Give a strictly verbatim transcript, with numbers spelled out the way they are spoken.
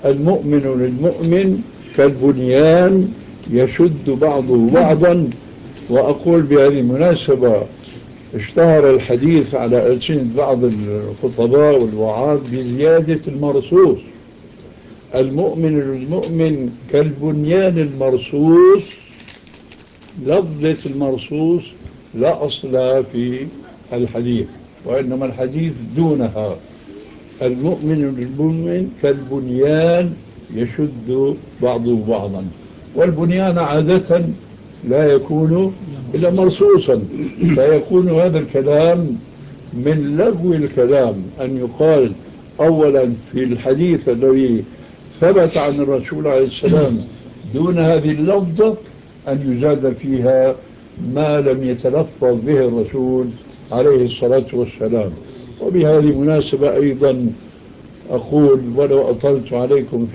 المؤمن للمؤمن كالبنيان يشد بعضه بعضا. وأقول بهذه المناسبة اشتهر الحديث على ألسنة بعض الخطباء والوعاظ بزيادة المرصوص. المؤمن للمؤمن كالبنيان المرصوص. لفظة المرصوص لا أصل في الحديث، وإنما الحديث دونها. المؤمن للمؤمن كالبنيان يشد بعضه بعضا، والبنيان عادة لا يكون إلا مرصوصا، فيكون هذا الكلام من لغو الكلام أن يقال أولا في الحديث الذي ثبت عن الرسول عليه السلام دون هذه اللفظة أن يزاد فيها ما لم يتلفظ به الرسول عليه الصلاة والسلام. وبهذه المناسبة أيضا أقول ولو أطلت عليكم